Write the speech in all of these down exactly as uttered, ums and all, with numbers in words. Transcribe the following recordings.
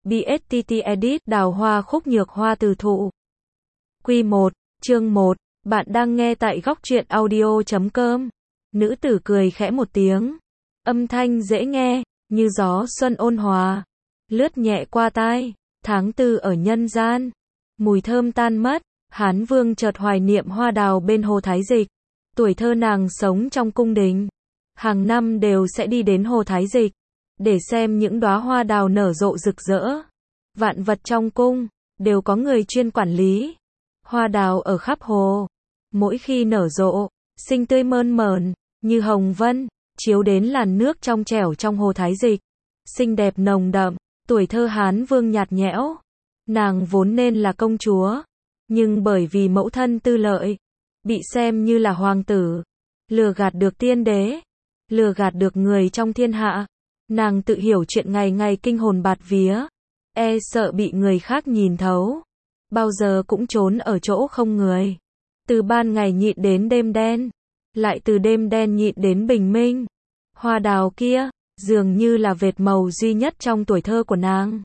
bê ét tê tê Edit Đào hoa khúc nhược hoa từ thụ. Quy một, chương một, bạn đang nghe tại góc truyện audio chấm com. Nữ tử cười khẽ một tiếng. Âm thanh dễ nghe, như gió xuân ôn hòa. Lướt nhẹ qua tai, tháng tư ở nhân gian. Mùi thơm tan mất, Hán Vương chợt hoài niệm hoa đào bên hồ Thái Dịch. Tuổi thơ nàng sống trong cung đình. Hàng năm đều sẽ đi đến hồ Thái Dịch, để xem những đóa hoa đào nở rộ rực rỡ. Vạn vật trong cung, đều có người chuyên quản lý. Hoa đào ở khắp hồ, mỗi khi nở rộ, xinh tươi mơn mởn, như hồng vân, chiếu đến làn nước trong trẻo trong hồ Thái Dịch. Xinh đẹp nồng đậm, tuổi thơ Hán Vương nhạt nhẽo. Nàng vốn nên là công chúa, nhưng bởi vì mẫu thân tư lợi, bị xem như là hoàng tử, lừa gạt được tiên đế, lừa gạt được người trong thiên hạ. Nàng tự hiểu chuyện ngày ngày kinh hồn bạt vía, e sợ bị người khác nhìn thấu, bao giờ cũng trốn ở chỗ không người. Từ ban ngày nhịn đến đêm đen, lại từ đêm đen nhịn đến bình minh. Hoa đào kia, dường như là vệt màu duy nhất trong tuổi thơ của nàng,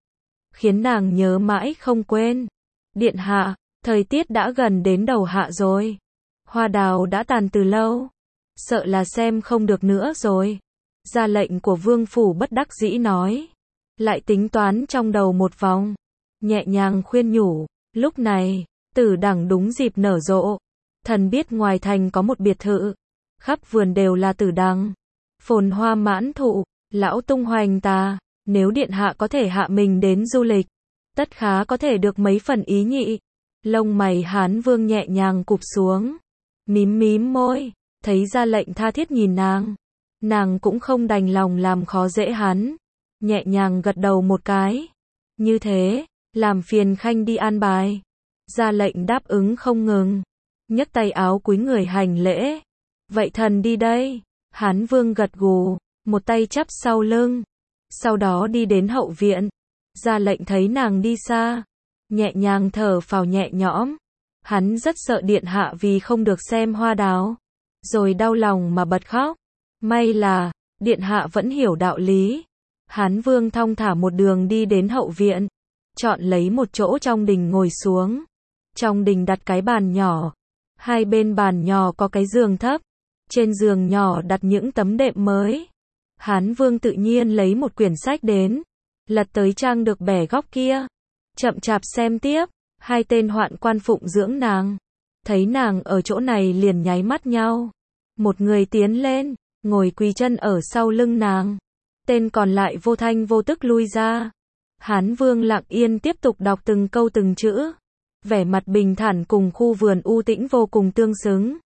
khiến nàng nhớ mãi không quên. Điện hạ, thời tiết đã gần đến đầu hạ rồi. Hoa đào đã tàn từ lâu, sợ là xem không được nữa rồi. Ra lệnh của vương phủ bất đắc dĩ nói. Lại tính toán trong đầu một vòng, nhẹ nhàng khuyên nhủ. Lúc này, tử đẳng đúng dịp nở rộ. Thần biết ngoài thành có một biệt thự, khắp vườn đều là tử đằng, phồn hoa mãn thụ, lão tung hoành tà. Nếu điện hạ có thể hạ mình đến du lịch, tất khá có thể được mấy phần ý nhị. Lông mày Hán Vương nhẹ nhàng cụp xuống, mím mím môi, thấy ra lệnh tha thiết nhìn nàng. Nàng cũng không đành lòng làm khó dễ hắn, nhẹ nhàng gật đầu một cái. Như thế, làm phiền khanh đi an bài. Ra lệnh đáp ứng không ngừng, nhấc tay áo cúi người hành lễ. Vậy thần đi đây. Hán Vương gật gù, một tay chắp sau lưng, sau đó đi đến hậu viện. Ra lệnh thấy nàng đi xa, nhẹ nhàng thở phào nhẹ nhõm. Hắn rất sợ điện hạ vì không được xem hoa đào, rồi đau lòng mà bật khóc. May là, điện hạ vẫn hiểu đạo lý. Hán Vương thong thả một đường đi đến hậu viện, chọn lấy một chỗ trong đình ngồi xuống. Trong đình đặt cái bàn nhỏ, hai bên bàn nhỏ có cái giường thấp, trên giường nhỏ đặt những tấm đệm mới. Hán Vương tự nhiên lấy một quyển sách đến, lật tới trang được bẻ góc kia, chậm chạp xem tiếp. Hai tên hoạn quan phụng dưỡng nàng, thấy nàng ở chỗ này liền nháy mắt nhau. Một người tiến lên, ngồi quỳ chân ở sau lưng nàng. Tên còn lại vô thanh vô tức lui ra. Hán Vương lặng yên tiếp tục đọc từng câu từng chữ. Vẻ mặt bình thản cùng khu vườn u tĩnh vô cùng tương xứng.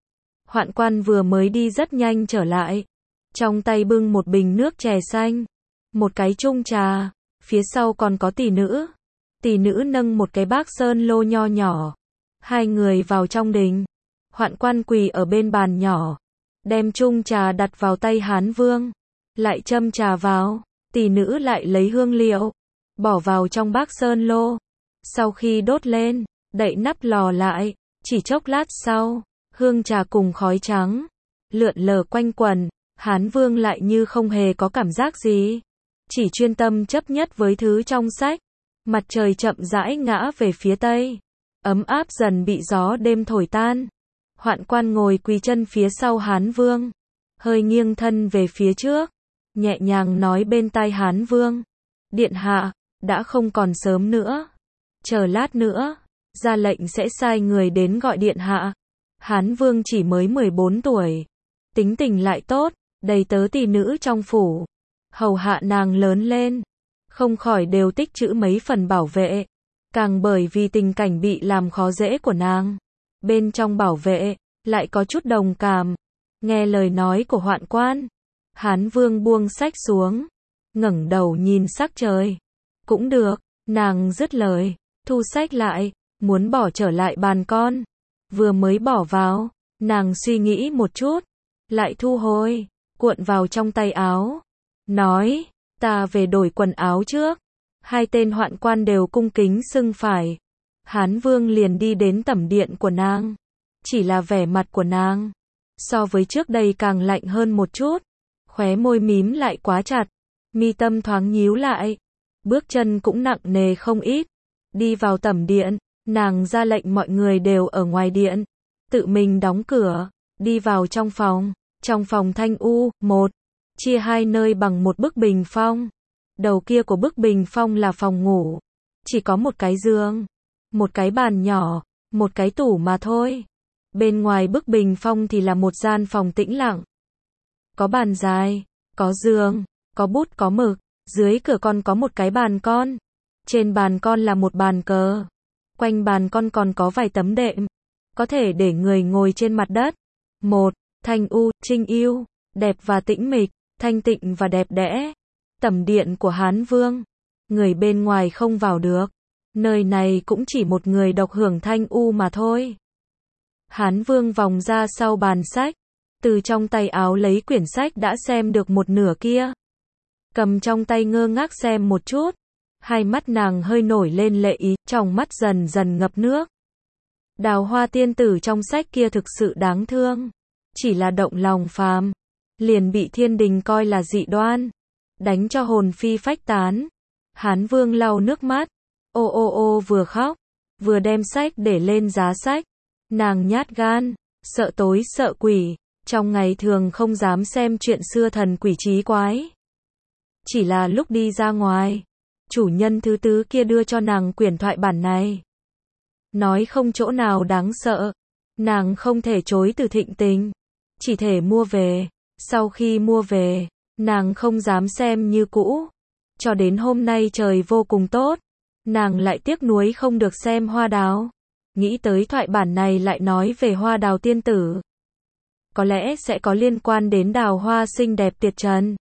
Hoạn quan vừa mới đi rất nhanh trở lại. Trong tay bưng một bình nước chè xanh, một cái chung trà, phía sau còn có tỷ nữ. Tỷ nữ nâng một cái bát sơn lô nho nhỏ. Hai người vào trong đình. Hoạn quan quỳ ở bên bàn nhỏ, đem chung trà đặt vào tay Hán Vương, lại châm trà vào. Tỷ nữ lại lấy hương liệu, bỏ vào trong bát sơn lô. Sau khi đốt lên, đậy nắp lò lại. Chỉ chốc lát sau, hương trà cùng khói trắng lượn lờ quanh quẩn. Hán Vương lại như không hề có cảm giác gì, chỉ chuyên tâm chấp nhất với thứ trong sách. Mặt trời chậm rãi ngã về phía tây, ấm áp dần bị gió đêm thổi tan. Hoạn quan ngồi quỳ chân phía sau Hán Vương, hơi nghiêng thân về phía trước, nhẹ nhàng nói bên tai Hán Vương. Điện hạ, đã không còn sớm nữa, chờ lát nữa, ra lệnh sẽ sai người đến gọi điện hạ. Hán Vương chỉ mới mười bốn tuổi, tính tình lại tốt, đầy tớ tỷ nữ trong phủ, hầu hạ nàng lớn lên, không khỏi đều tích trữ mấy phần bảo vệ. Càng bởi vì tình cảnh bị làm khó dễ của nàng, bên trong bảo vệ lại có chút đồng cảm. Nghe lời nói của hoạn quan, Hán Vương buông sách xuống, ngẩng đầu nhìn sắc trời. Cũng được, nàng dứt lời, thu sách lại, muốn bỏ trở lại bàn con. Vừa mới bỏ vào, nàng suy nghĩ một chút, lại thu hồi, cuộn vào trong tay áo, nói, ta về đổi quần áo trước. Hai tên hoạn quan đều cung kính xưng phải. Hán Vương liền đi đến tẩm điện của nàng. Chỉ là vẻ mặt của nàng, so với trước đây càng lạnh hơn một chút. Khóe môi mím lại quá chặt, mi tâm thoáng nhíu lại. bước chân cũng nặng nề không ít. Đi vào tẩm điện, nàng ra lệnh mọi người đều ở ngoài điện, tự mình đóng cửa, đi vào trong phòng. Trong phòng thanh u, một, chia hai nơi bằng một bức bình phong. Đầu kia của bức bình phong là phòng ngủ, chỉ có một cái giường, một cái bàn nhỏ, một cái tủ mà thôi. Bên ngoài bức bình phong thì là một gian phòng tĩnh lặng. Có bàn dài, có giường, có bút có mực, dưới cửa con có một cái bàn con. Trên bàn con là một bàn cờ. Quanh bàn con còn có vài tấm đệm, có thể để người ngồi trên mặt đất. Một, thanh u, trinh yêu, đẹp và tĩnh mịch, thanh tịnh và đẹp đẽ. Tẩm điện của Hán Vương, người bên ngoài không vào được. Nơi này cũng chỉ một người độc hưởng thanh u mà thôi. Hán Vương vòng ra sau bàn sách, từ trong tay áo lấy quyển sách đã xem được một nửa kia. Cầm trong tay ngơ ngác xem một chút, hai mắt nàng hơi nổi lên lệ ý, trong mắt dần dần ngập nước. Đào Hoa tiên tử trong sách kia thực sự đáng thương, chỉ là động lòng phàm, liền bị thiên đình coi là dị đoan, đánh cho hồn phi phách tán. Hán Vương lau nước mắt, ô ô ô vừa khóc, vừa đem sách để lên giá sách. Nàng nhát gan, sợ tối sợ quỷ, trong ngày thường không dám xem chuyện xưa thần quỷ trí quái. Chỉ là lúc đi ra ngoài, chủ nhân thứ tứ kia đưa cho nàng quyển thoại bản này. Nói không chỗ nào đáng sợ, nàng không thể chối từ thịnh tình, chỉ thể mua về. Sau khi mua về, nàng không dám xem như cũ. Cho đến hôm nay trời vô cùng tốt, nàng lại tiếc nuối không được xem hoa đào. Nghĩ tới thoại bản này lại nói về hoa đào tiên tử, có lẽ sẽ có liên quan đến đào hoa xinh đẹp tuyệt trần.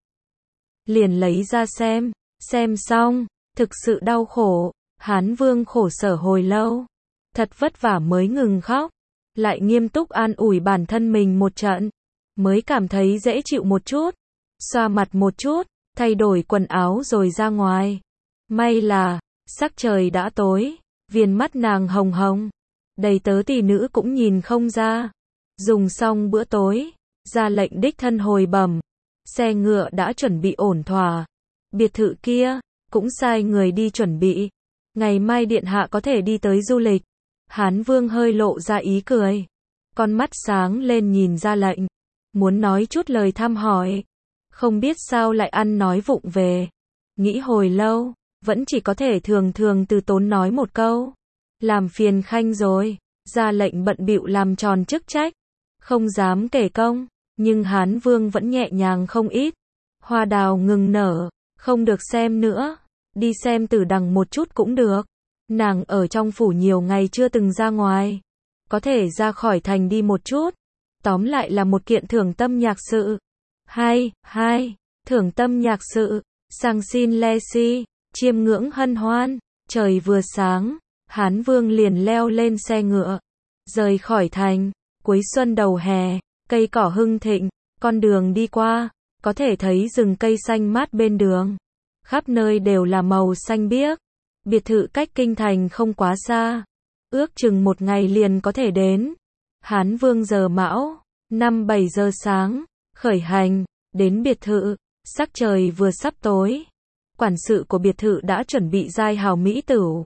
Liền lấy ra xem, xem xong, thực sự đau khổ. Hán Vương khổ sở hồi lâu, thật vất vả mới ngừng khóc, lại nghiêm túc an ủi bản thân mình một trận, mới cảm thấy dễ chịu một chút. Xoa mặt một chút, thay đổi quần áo rồi ra ngoài. May là, sắc trời đã tối, viền mắt nàng hồng hồng, đầy tớ tỷ nữ cũng nhìn không ra. Dùng xong bữa tối, ra lệnh đích thân hồi bẩm, xe ngựa đã chuẩn bị ổn thỏa. Biệt thự kia, cũng sai người đi chuẩn bị. Ngày mai điện hạ có thể đi tới du lịch. Hán Vương hơi lộ ra ý cười, con mắt sáng lên nhìn ra lệnh, muốn nói chút lời thăm hỏi. Không biết sao lại ăn nói vụng về. Nghĩ hồi lâu, vẫn chỉ có thể thường thường từ tốn nói một câu. Làm phiền khanh rồi. Ra lệnh bận bịu làm tròn chức trách, không dám kể công, nhưng Hán Vương vẫn nhẹ nhàng không ít. Hoa đào ngừng nở, không được xem nữa, đi xem Tử Đằng một chút cũng được. Nàng ở trong phủ nhiều ngày chưa từng ra ngoài, có thể ra khỏi thành đi một chút. Tóm lại là một kiện thưởng tâm nhạc sự. Hai, hai, thưởng tâm nhạc sự, sang xin le si, chiêm ngưỡng hân hoan. Trời vừa sáng, Hán Vương liền leo lên xe ngựa, rời khỏi thành. Cuối xuân đầu hè, cây cỏ hưng thịnh, con đường đi qua, có thể thấy rừng cây xanh mát bên đường. Khắp nơi đều là màu xanh biếc. Biệt thự cách kinh thành không quá xa, ước chừng một ngày liền có thể đến. Hán Vương giờ mão, năm bảy giờ sáng, khởi hành, đến biệt thự, sắc trời vừa sắp tối. Quản sự của biệt thự đã chuẩn bị giai hào mỹ tửu,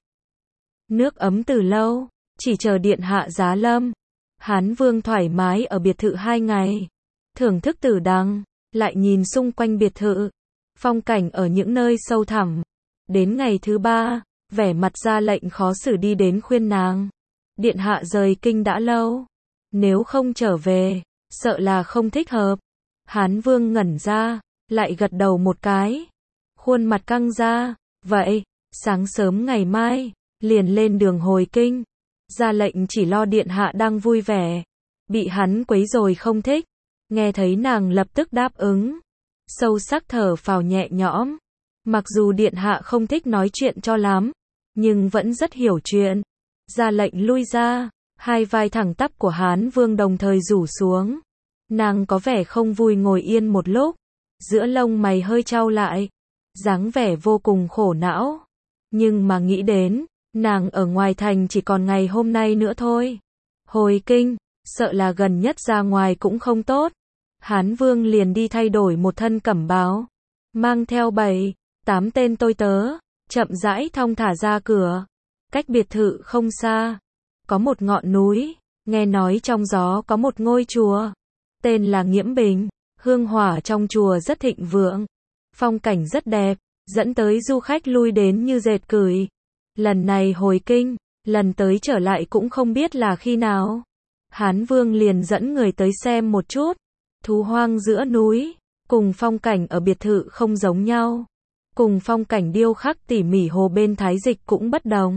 nước ấm từ lâu, chỉ chờ điện hạ giá lâm. Hán Vương thoải mái ở biệt thự hai ngày, thưởng thức Tử Đằng, lại nhìn xung quanh biệt thự, phong cảnh ở những nơi sâu thẳm. Đến ngày thứ ba, vẻ mặt ra lệnh khó xử đi đến khuyên nàng. Điện hạ rời kinh đã lâu, nếu không trở về, sợ là không thích hợp. Hán Vương ngẩn ra, lại gật đầu một cái, khuôn mặt căng ra. Vậy, sáng sớm ngày mai, liền lên đường hồi kinh. Ra lệnh chỉ lo điện hạ đang vui vẻ, bị hắn quấy rồi không thích. Nghe thấy nàng lập tức đáp ứng, sâu sắc thở phào nhẹ nhõm. Mặc dù điện hạ không thích nói chuyện cho lắm, nhưng vẫn rất hiểu chuyện. Ra lệnh lui ra, hai vai thẳng tắp của Hán Vương đồng thời rủ xuống. Nàng có vẻ không vui ngồi yên một lúc, giữa lông mày hơi chau lại, dáng vẻ vô cùng khổ não. Nhưng mà nghĩ đến, nàng ở ngoài thành chỉ còn ngày hôm nay nữa thôi. Hồi kinh, sợ là gần nhất ra ngoài cũng không tốt. Hán Vương liền đi thay đổi một thân cẩm bào, mang theo bảy, tám tên tôi tớ, chậm rãi thong thả ra cửa. Cách biệt thự không xa, có một ngọn núi, nghe nói trong gió có một ngôi chùa, tên là Nghiễm Bình, hương hỏa trong chùa rất thịnh vượng, phong cảnh rất đẹp, dẫn tới du khách lui đến như dệt cửi. Lần này hồi kinh, lần tới trở lại cũng không biết là khi nào. Hán Vương liền dẫn người tới xem một chút, thú hoang giữa núi, cùng phong cảnh ở biệt thự không giống nhau, cùng phong cảnh điêu khắc tỉ mỉ hồ bên Thái Dịch cũng bất đồng.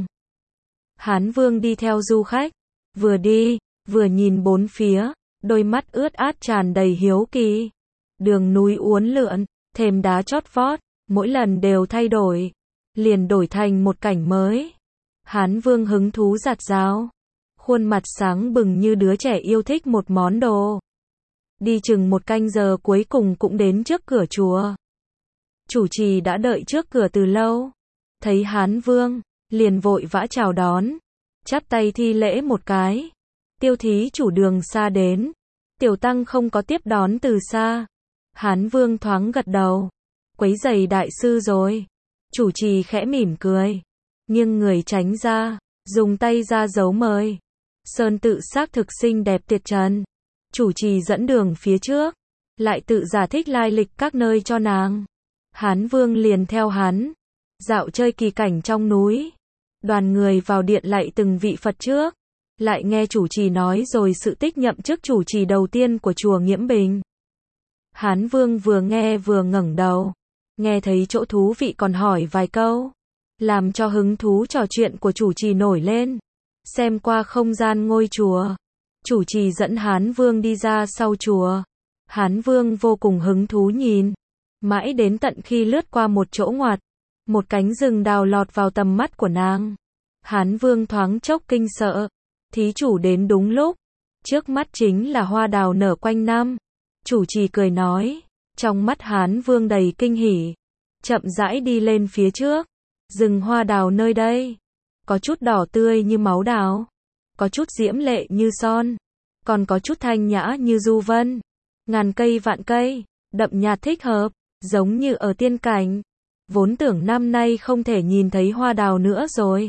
Hán Vương đi theo du khách, vừa đi, vừa nhìn bốn phía, đôi mắt ướt át tràn đầy hiếu kỳ. Đường núi uốn lượn, thềm đá chót vót, mỗi lần đều thay đổi, liền đổi thành một cảnh mới. Hán Vương hứng thú rạt rào, khuôn mặt sáng bừng như đứa trẻ yêu thích một món đồ. Đi chừng một canh giờ cuối cùng cũng đến trước cửa chùa. Chủ trì đã đợi trước cửa từ lâu, thấy Hán Vương, liền vội vã chào đón, chắp tay thi lễ một cái. Tiêu thí chủ đường xa đến, tiểu tăng không có tiếp đón từ xa. Hán Vương thoáng gật đầu, quấy rầy đại sư rồi. Chủ trì khẽ mỉm cười, nghiêng người tránh ra, dùng tay ra dấu mời. Sơn tự xác thực xinh đẹp tuyệt trần. Chủ trì dẫn đường phía trước, lại tự giải thích lai lịch các nơi cho nàng. Hán Vương liền theo hắn, dạo chơi kỳ cảnh trong núi. Đoàn người vào điện lạy từng vị Phật trước, lại nghe chủ trì nói rồi sự tích nhậm chức chủ trì đầu tiên của chùa Nghiễm Bình. Hán Vương vừa nghe vừa ngẩng đầu, nghe thấy chỗ thú vị còn hỏi vài câu, làm cho hứng thú trò chuyện của chủ trì nổi lên. Xem qua không gian ngôi chùa, chủ trì dẫn Hán Vương đi ra sau chùa. Hán Vương vô cùng hứng thú nhìn, mãi đến tận khi lướt qua một chỗ ngoặt, một cánh rừng đào lọt vào tầm mắt của nàng. Hán Vương thoáng chốc kinh sợ, thí chủ đến đúng lúc, trước mắt chính là hoa đào nở quanh năm. Chủ trì cười nói, trong mắt Hán Vương đầy kinh hỉ, chậm rãi đi lên phía trước. Rừng hoa đào nơi đây, có chút đỏ tươi như máu đào, có chút diễm lệ như son, còn có chút thanh nhã như du vân. Ngàn cây vạn cây, đậm nhạt thích hợp, giống như ở tiên cảnh. Vốn tưởng năm nay không thể nhìn thấy hoa đào nữa rồi.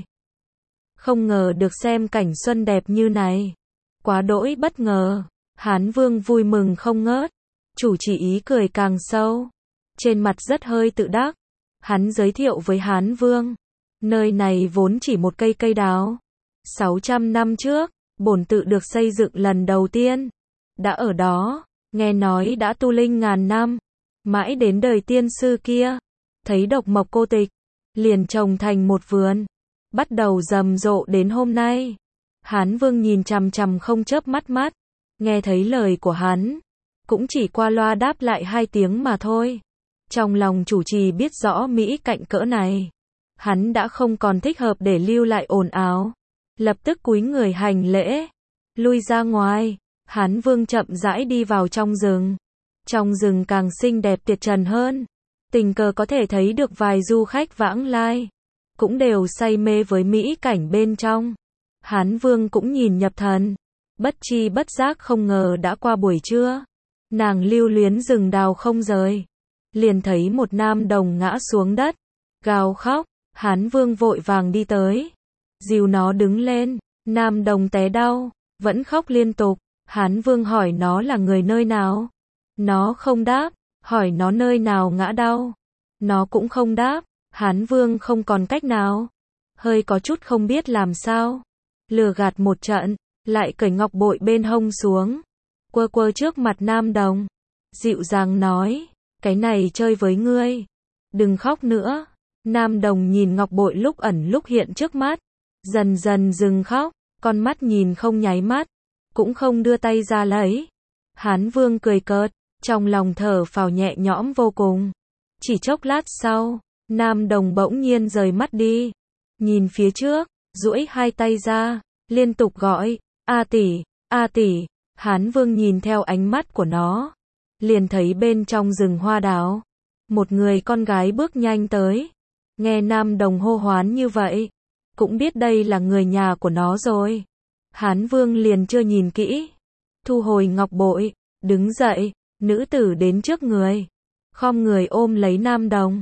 Không ngờ được xem cảnh xuân đẹp như này. Quá đỗi bất ngờ. Hán Vương vui mừng không ngớt. Chủ trì ý cười càng sâu. Trên mặt rất hơi tự đắc. Hắn giới thiệu với Hán Vương. Nơi này vốn chỉ một cây cây đào. sáu trăm năm trước, bổn tự được xây dựng lần đầu tiên. Đã ở đó, nghe nói đã tu linh ngàn năm. Mãi đến đời tiên sư kia, thấy độc mộc cô tịch, liền trồng thành một vườn. Bắt đầu rầm rộ đến hôm nay. Hán Vương nhìn chằm chằm không chớp mắt mắt. Nghe thấy lời của hắn, cũng chỉ qua loa đáp lại hai tiếng mà thôi. Trong lòng chủ trì biết rõ mỹ cạnh cỡ này, hắn đã không còn thích hợp để lưu lại ồn ào. Lập tức cúi người hành lễ, lui ra ngoài. Hán Vương chậm rãi đi vào trong rừng. Trong rừng càng xinh đẹp tuyệt trần hơn. Tình cờ có thể thấy được vài du khách vãng lai, cũng đều say mê với mỹ cảnh bên trong. Hán Vương cũng nhìn nhập thần, bất chi bất giác không ngờ đã qua buổi trưa. Nàng lưu luyến rừng đào không rời, liền thấy một nam đồng ngã xuống đất, gào khóc. Hán Vương vội vàng đi tới, dìu nó đứng lên. Nam đồng té đau, vẫn khóc liên tục. Hán Vương hỏi nó là người nơi nào, nó không đáp. Hỏi nó nơi nào ngã đau, nó cũng không đáp. Hán Vương không còn cách nào, hơi có chút không biết làm sao, lừa gạt một trận, lại cởi ngọc bội bên hông xuống, quơ quơ trước mặt nam đồng, dịu dàng nói, cái này chơi với ngươi, đừng khóc nữa. Nam đồng nhìn ngọc bội lúc ẩn lúc hiện trước mắt, dần dần dừng khóc, con mắt nhìn không nháy mắt, cũng không đưa tay ra lấy. Hán Vương cười cợt, trong lòng thở phào nhẹ nhõm vô cùng. Chỉ chốc lát sau, nam đồng bỗng nhiên rời mắt đi, nhìn phía trước, duỗi hai tay ra, liên tục gọi, A tỷ, A tỷ. Hán Vương nhìn theo ánh mắt của nó, liền thấy bên trong rừng hoa đào, một người con gái bước nhanh tới. Nghe nam đồng hô hoán như vậy, cũng biết đây là người nhà của nó rồi. Hán Vương liền chưa nhìn kỹ, thu hồi ngọc bội, đứng dậy. Nữ tử đến trước người, khom người ôm lấy nam đồng,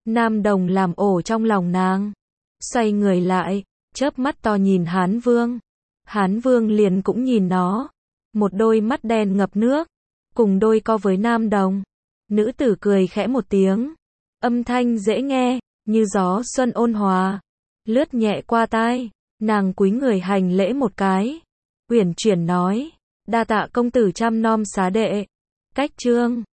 Nam Đồng làm ổ trong lòng nàng. Xoay người lại, chớp mắt to nhìn Hán Vương. Hán Vương liền cũng nhìn nó. Một đôi mắt đen ngập nước, cùng đôi co với Nam Đồng. Nữ tử cười khẽ một tiếng. Âm thanh dễ nghe, như gió xuân ôn hòa. Lướt nhẹ qua tai, nàng cúi người hành lễ một cái. Uyển chuyển nói, đa tạ công tử chăm nom xá đệ. Cách chương